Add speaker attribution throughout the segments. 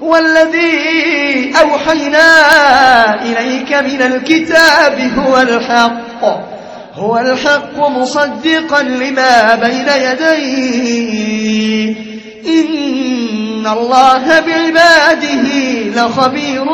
Speaker 1: والذي أوحينا إليك من الكتاب هو الحق مصدقا لما بين يديه إن الله بعباده لخبير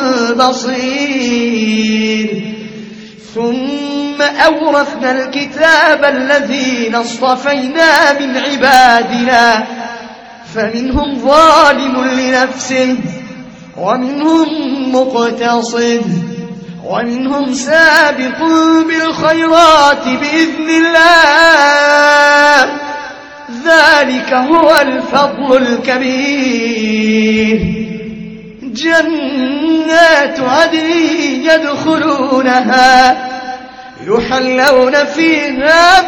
Speaker 1: بصير ثم أورثنا الكتاب الذين اصطفينا من عبادنا فمنهم ظالم لنفسه ومنهم مقتصد ومنهم سابق بالخيرات بإذن الله ذلك هو الفضل الكبير جنات عدن يدخلونها يحلون فيها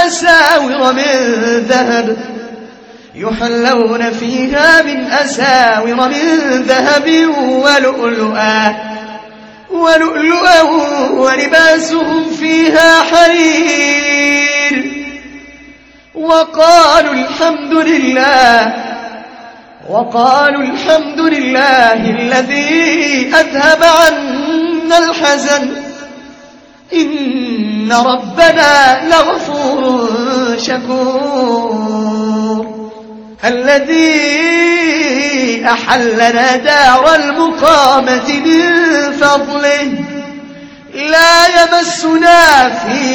Speaker 1: من أساور من ذهب ولؤلؤا ولباسهم فيها حرير وقالوا الحمد لله الذي أذهب عنا الحزن إن ربنا لغفور شكور الذي أحلنا دار المقامة من فضله لا يمسنا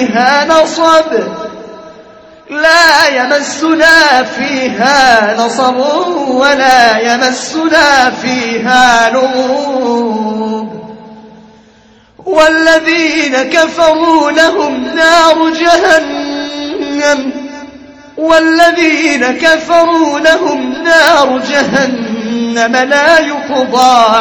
Speaker 1: فيها نصب ولا يمسنا فيها لغوب والذين كفروا لهم نار جهنم لا يقضى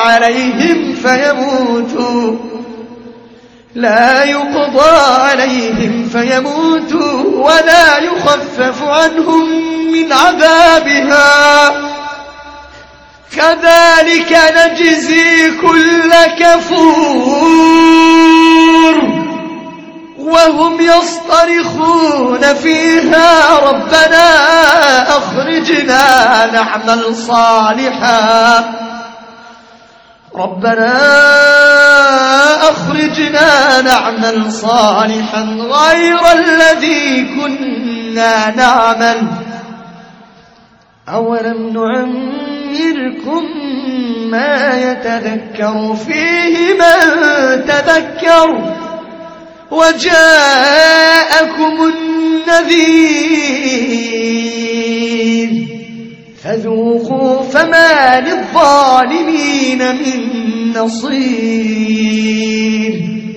Speaker 1: عليهم فيموتوا ولا يخفف عنهم من عذابها كذلك نجزي كل كفور وهم يصطرخون فيها ربنا أخرجنا نعمل صالحا غير الذي كنا نعمل أولم نعمركم ما يتذكر فيه من تذكر وجاءكم النذير فذوقوا فما للظالمين من نصير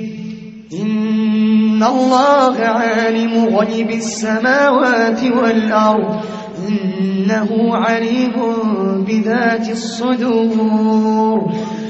Speaker 1: إن الله عالم غيب السماوات والأرض إنه عليم بذات الصدور